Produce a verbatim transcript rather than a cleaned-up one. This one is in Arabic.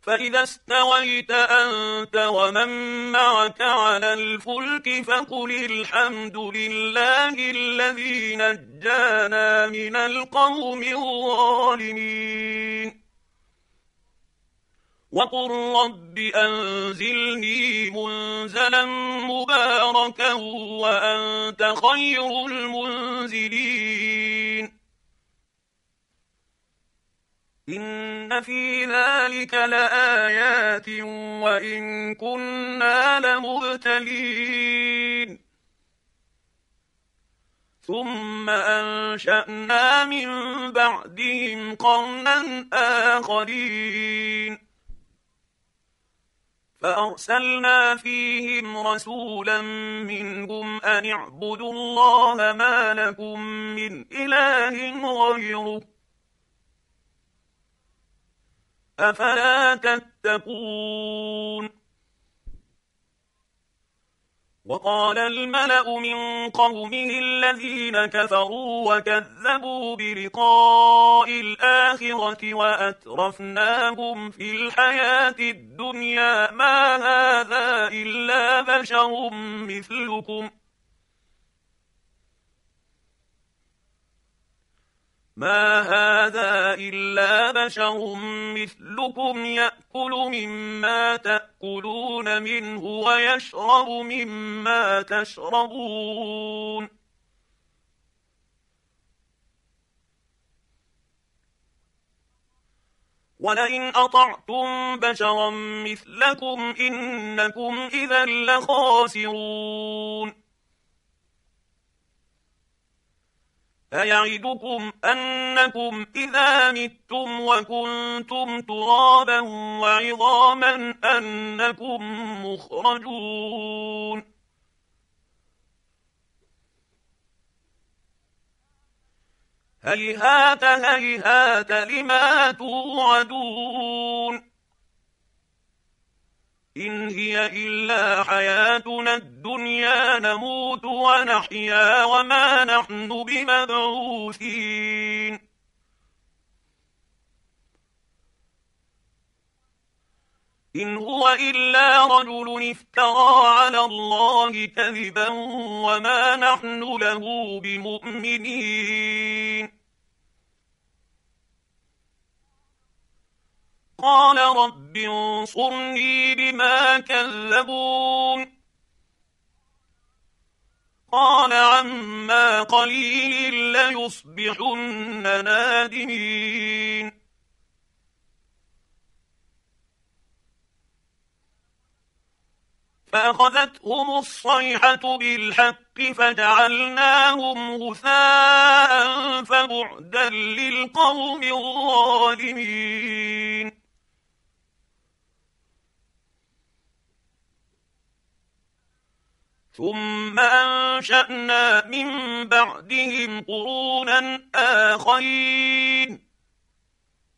فإذا استويت أنت ومن معك على الفلك فقل الحمد لله الذي نجانا من القوم الظالمين وقل رب أنزلني منزلا مباركا وأنت خير المنزلين إن في ذلك لآيات وإن كنا لمبتلين ثم أنشأنا من بعدهم قرنا آخرين فأرسلنا فيهم رسولا منهم أن اعبدوا الله ما لكم من إله غيره أفلا تتقون وقال الملأ من قومه الذين كفروا وكذبوا بلقاء الآخرة وأترفناهم في الحياة الدنيا ما هذا إلا بشر مثلكم ما هذا إلا بشر مثلكم يأكل مما تأكلون منه ويشرب مما تشربون ولئن أطعتم بشرا مثلكم إنكم إذا لخاسرون أيعدكم أنكم إذا متم وكنتم ترابا وعظاما أنكم مخرجون هيهات هيهات لما توعدون إن هي إلا حياتنا الدنيا نموت ونحيا وما نحن بمبعوثين إن هو إلا رجل افترى على الله كذبا وما نحن له بمؤمنين قال رب انصرني بما كذبون قال عما قليل ليصبحن نادمين فأخذتهم الصيحة بالحق فجعلناهم غثاء فبعدا للقوم الظالمين ثم أنشأنا من بعدهم قرونا آخرين